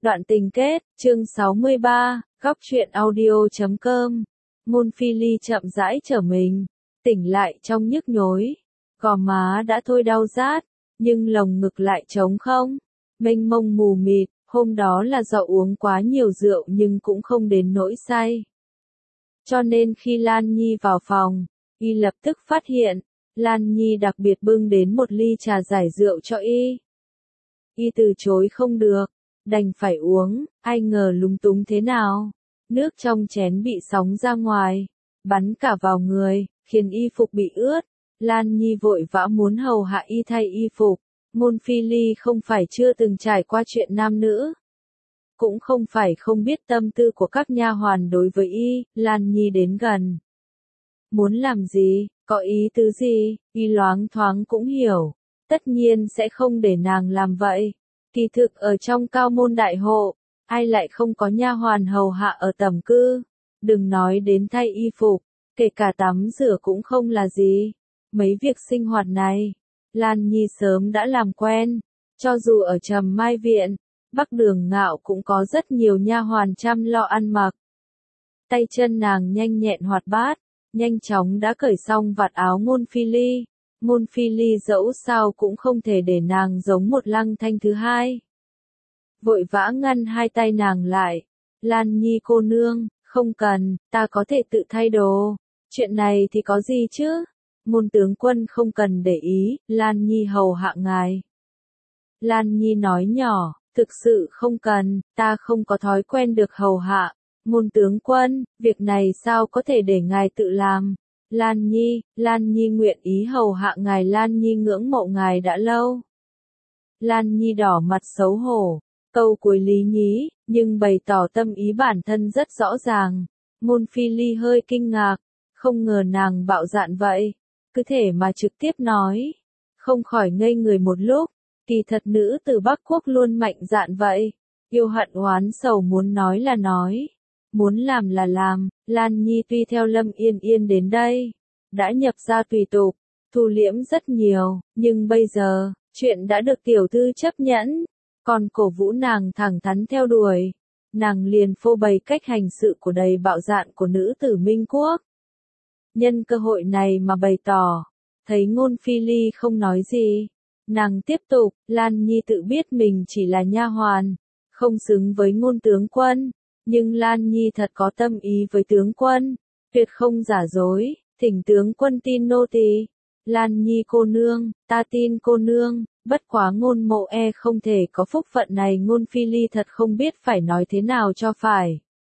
Đoạn tình kết, chương 63, góc truyện audio.com. Môn Phi Ly chậm rãi trở mình, tỉnh lại trong nhức nhối. Gò má đã thôi đau rát, nhưng lồng ngực lại trống không, mênh mông mù mịt. Hôm đó là do uống quá nhiều rượu nhưng cũng không đến nỗi say. Cho nên khi Lan Nhi vào phòng, y lập tức phát hiện, Lan Nhi đặc biệt bưng đến một ly trà giải rượu cho y. Y từ chối không được, đành phải uống, ai ngờ lúng túng thế nào. Nước trong chén bị sóng ra ngoài, bắn cả vào người, khiến y phục bị ướt. Lan Nhi vội vã muốn hầu hạ y thay y phục. Môn Phi Ly không phải chưa từng trải qua chuyện nam nữ, cũng không phải không biết tâm tư của các nha hoàn đối với y. Lan Nhi đến gần. Muốn làm gì, có ý tứ gì, y loáng thoáng cũng hiểu. Tất nhiên sẽ không để nàng làm vậy. Kỳ thực ở trong cao môn đại hộ, ai lại không có nha hoàn hầu hạ ở tẩm cư. Đừng nói đến thay y phục, kể cả tắm rửa cũng không là gì. Mấy việc sinh hoạt này, Lan Nhi sớm đã làm quen. Cho dù ở Trầm Mai Viện, Bắc Đường Ngạo cũng có rất nhiều nha hoàn chăm lo ăn mặc. Tay chân nàng nhanh nhẹn hoạt bát, nhanh chóng đã cởi xong vạt áo Môn Phi Ly. Môn Phi Ly dẫu sao cũng không thể để nàng giống một Lăng Thanh thứ hai. Vội vã ngăn hai tay nàng lại. Lan Nhi cô nương, không cần, ta có thể tự thay đồ. Chuyện này thì có gì chứ? Môn tướng quân không cần để ý, Lan Nhi hầu hạ ngài. Lan Nhi nói nhỏ, thực sự không cần, ta không có thói quen được hầu hạ. Môn tướng quân, việc này sao có thể để ngài tự làm? Lan Nhi nguyện ý hầu hạ ngài. Lan Nhi ngưỡng mộ ngài đã lâu. Lan Nhi đỏ mặt xấu hổ, câu cuối lý nhí, nhưng bày tỏ tâm ý bản thân rất rõ ràng. Môn Phi Ly hơi kinh ngạc, không ngờ nàng bạo dạn vậy, cứ thể mà trực tiếp nói, không khỏi ngây người một lúc. Kỳ thật nữ từ Bắc Quốc luôn mạnh dạn vậy, yêu hận oán sầu muốn nói là nói, muốn làm là làm. Lan Nhi tuy theo Lâm Yên Yên đến đây, đã nhập ra tùy tục, thu liễm rất nhiều, nhưng bây giờ, chuyện đã được tiểu thư chấp nhẫn, còn cổ vũ nàng thẳng thắn theo đuổi. Nàng liền phô bày cách hành sự của đầy bạo dạn của nữ tử Minh Quốc. Nhân cơ hội này mà bày tỏ, thấy Môn Phi Ly không nói gì, nàng tiếp tục, Lan Nhi tự biết mình chỉ là nha hoàn, không xứng với Môn tướng quân, nhưng Lan Nhi thật có tâm ý với tướng quân, tuyệt không giả dối, thỉnh tướng quân tin nô tỳ. Lan Nhi cô nương, ta tin cô nương, bất quá Ngôn Mộ không thể có phúc phận này. Môn Phi Ly thật không biết phải nói thế nào cho phải.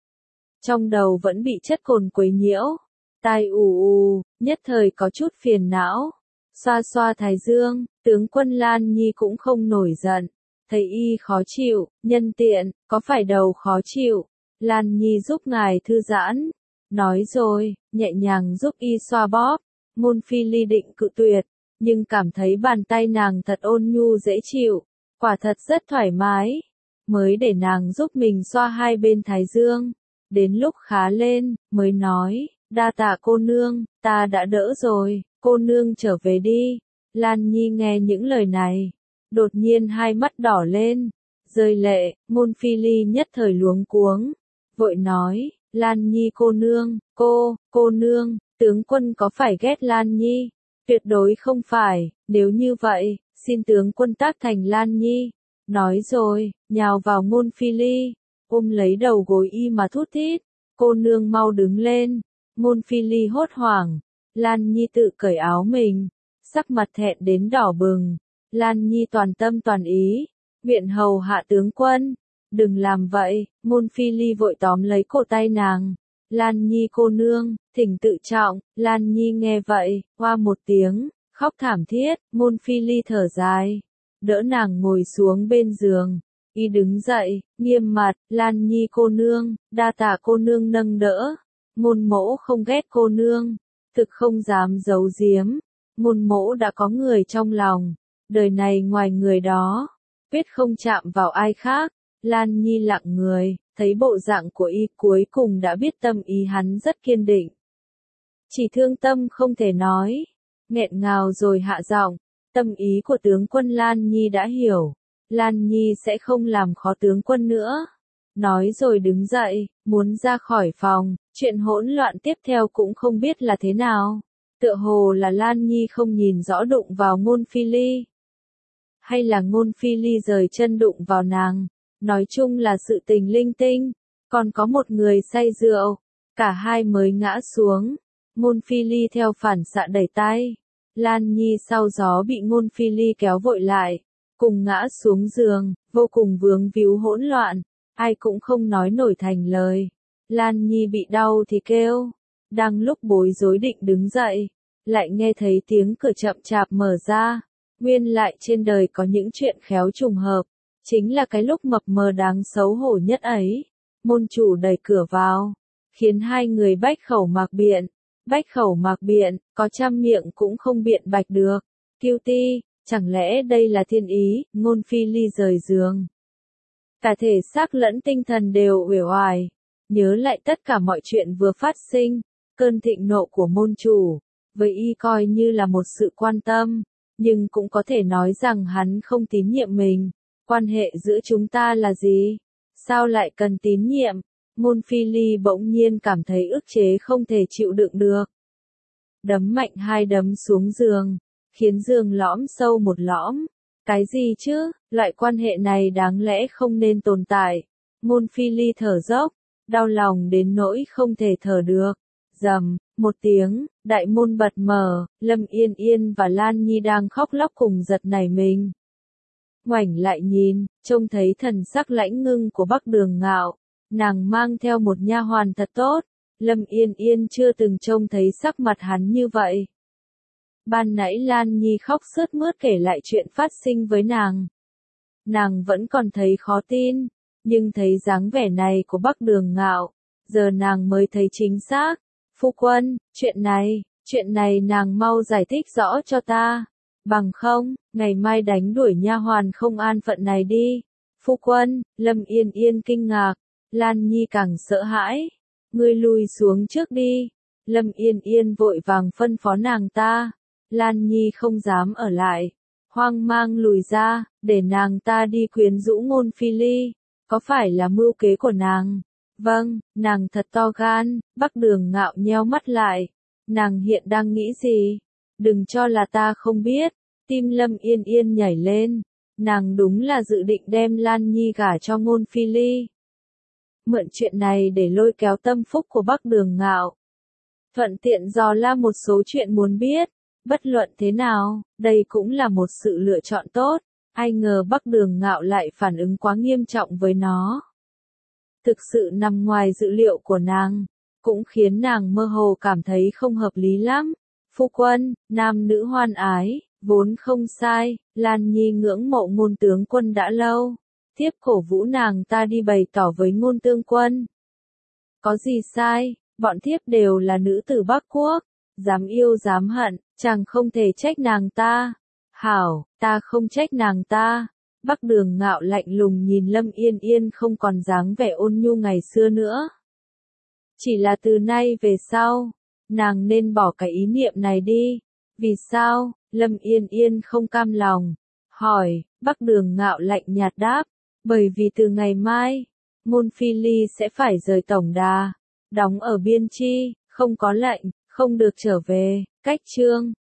Trong đầu vẫn bị chất cồn quấy nhiễu, tai ù, nhất thời có chút phiền não. Xoa xoa thái dương, tướng quân. Lan Nhi cũng không nổi giận, thấy y khó chịu, nhân tiện, có phải đầu khó chịu, Lan Nhi giúp ngài thư giãn. Nói rồi, nhẹ nhàng giúp y xoa bóp. Môn Phi Ly định cự tuyệt, nhưng cảm thấy bàn tay nàng thật ôn nhu dễ chịu, quả thật rất thoải mái, mới để nàng giúp mình xoa hai bên thái dương. Đến lúc khá lên, mới nói, đa tạ cô nương, ta đã đỡ rồi, cô nương trở về đi. Lan Nhi nghe những lời này, đột nhiên hai mắt đỏ lên, rơi lệ. Môn Phi Ly nhất thời luống cuống, vội nói, Lan Nhi cô nương, cô nương, tướng quân có phải ghét Lan Nhi? Tuyệt đối không phải, nếu như vậy, xin tướng quân tác thành Lan Nhi. Nói rồi, nhào vào Môn Phi Ly, ôm lấy đầu gối y mà thút thít, cô nương mau đứng lên. Môn Phi Ly hốt hoảng, Lan Nhi tự cởi áo mình, sắc mặt thẹn đến đỏ bừng. Lan Nhi toàn tâm toàn ý, nguyện hầu hạ tướng quân. Đừng làm vậy. Môn Phi Ly vội tóm lấy cổ tay nàng. Lan Nhi cô nương, thỉnh tự trọng. Lan Nhi nghe vậy, oa một tiếng, khóc thảm thiết. Môn Phi Ly thở dài, đỡ nàng ngồi xuống bên giường. Y đứng dậy, nghiêm mặt, Lan Nhi cô nương, đa tạ cô nương nâng đỡ. Môn mỗ không ghét cô nương, thực không dám giấu giếm. Môn mỗ đã có người trong lòng, đời này ngoài người đó, quyết không chạm vào ai khác. Lan Nhi lặng người, thấy bộ dạng của y cuối cùng đã biết tâm ý hắn rất kiên định. Chỉ thương tâm không thể nói, nghẹn ngào rồi hạ giọng, tâm ý của tướng quân Lan Nhi đã hiểu. Lan Nhi sẽ không làm khó tướng quân nữa. Nói rồi đứng dậy, muốn ra khỏi phòng, chuyện hỗn loạn tiếp theo cũng không biết là thế nào. Tựa hồ là Lan Nhi không nhìn rõ đụng vào Ngôn Phi Ly. Hay là Ngôn Phi Ly rời chân đụng vào nàng. Nói chung là sự tình linh tinh. Còn có một người say rượu. Cả hai mới ngã xuống. Ngôn Phi Ly theo phản xạ đẩy tay. Lan Nhi sau gió bị Ngôn Phi Ly kéo vội lại. Cùng ngã xuống giường, vô cùng vướng víu hỗn loạn. Ai cũng không nói nổi thành lời. Lan Nhi bị đau thì kêu. Đang lúc bối rối định đứng dậy. Lại nghe thấy tiếng cửa chậm chạp mở ra. Nguyên lại trên đời có những chuyện khéo trùng hợp. Chính là cái lúc mập mờ đáng xấu hổ nhất ấy. Môn chủ đẩy cửa vào. Khiến hai người bách khẩu mạc biện. Bách khẩu mạc biện, có trăm miệng cũng không biện bạch được. Kiêu ti, chẳng lẽ đây là thiên ý, Ngôn Phi Ly rời giường. Cả thể xác lẫn tinh thần đều uể oải. Nhớ lại tất cả mọi chuyện vừa phát sinh. Cơn thịnh nộ của môn chủ. Với y coi như là một sự quan tâm. Nhưng cũng có thể nói rằng hắn không tín nhiệm mình. Quan hệ giữa chúng ta là gì? Sao lại cần tín nhiệm? Ngôn Phi Ly bỗng nhiên cảm thấy ức chế không thể chịu đựng được. Đấm mạnh hai đấm xuống giường, khiến giường lõm sâu một lõm. Cái gì chứ, loại quan hệ này đáng lẽ không nên tồn tại. Ngôn Phi Ly thở dốc, đau lòng đến nỗi không thể thở được. Rầm, một tiếng, đại môn bật mở, Lâm Yên Yên và Lan Nhi đang khóc lóc cùng giật nảy mình. Ngoảnh lại nhìn, trông thấy thần sắc lãnh ngưng của Bắc Đường Ngạo. Nàng mang theo một nha hoàn thật tốt. Lâm Yên Yên chưa từng trông thấy sắc mặt hắn như vậy. Ban nãy Lan Nhi khóc sướt mướt kể lại chuyện phát sinh với nàng. Nàng vẫn còn thấy khó tin, nhưng thấy dáng vẻ này của Bắc Đường Ngạo, giờ nàng mới thấy chính xác. Phu quân, chuyện này nàng mau giải thích rõ cho ta. Bằng không, ngày mai đánh đuổi nha hoàn không an phận này đi. Phu quân, Lâm Yên Yên kinh ngạc, Lan Nhi càng sợ hãi. Ngươi lùi xuống trước đi. Lâm Yên Yên vội vàng phân phó nàng ta. Lan Nhi không dám ở lại. Hoang mang lùi ra, để nàng ta đi quyến rũ Ngôn Phi Ly. Có phải là mưu kế của nàng? Vâng, nàng thật to gan. Bắc Đường Ngạo nheo mắt lại. Nàng hiện đang nghĩ gì? Đừng cho là ta không biết. Tim Lâm Yên Yên nhảy lên. Nàng đúng là dự định đem Lan Nhi gả cho Ngôn Phi Ly. Mượn chuyện này để lôi kéo tâm phúc của Bắc Đường Ngạo. Thuận tiện dò la một số chuyện muốn biết. Bất luận thế nào, đây cũng là một sự lựa chọn tốt. Ai ngờ Bắc Đường Ngạo lại phản ứng quá nghiêm trọng với nó. Thực sự nằm ngoài dự liệu của nàng. Cũng khiến nàng mơ hồ cảm thấy không hợp lý lắm. Phu quân, nam nữ hoan ái, vốn không sai. Lan Nhi ngưỡng mộ Ngôn tướng quân đã lâu. Tiếp cổ vũ nàng ta đi bày tỏ với Ngôn tướng quân. Có gì sai, bọn thiếp đều là nữ tử Bắc Quốc. Dám yêu dám hận, chàng không thể trách nàng ta. Hảo, ta không trách nàng ta. Bắc Đường Ngạo lạnh lùng nhìn Lâm Yên Yên không còn dáng vẻ ôn nhu ngày xưa nữa. Chỉ là từ nay về sau, nàng nên bỏ cái ý niệm này đi. Vì sao? Lâm Yên Yên không cam lòng. Hỏi, Bắc Đường Ngạo lạnh nhạt đáp. Bởi vì từ ngày mai, Ngôn Phi Ly sẽ phải rời tổng đà. Đóng ở Biên Chi, không có lệnh, không được trở về. Cách chương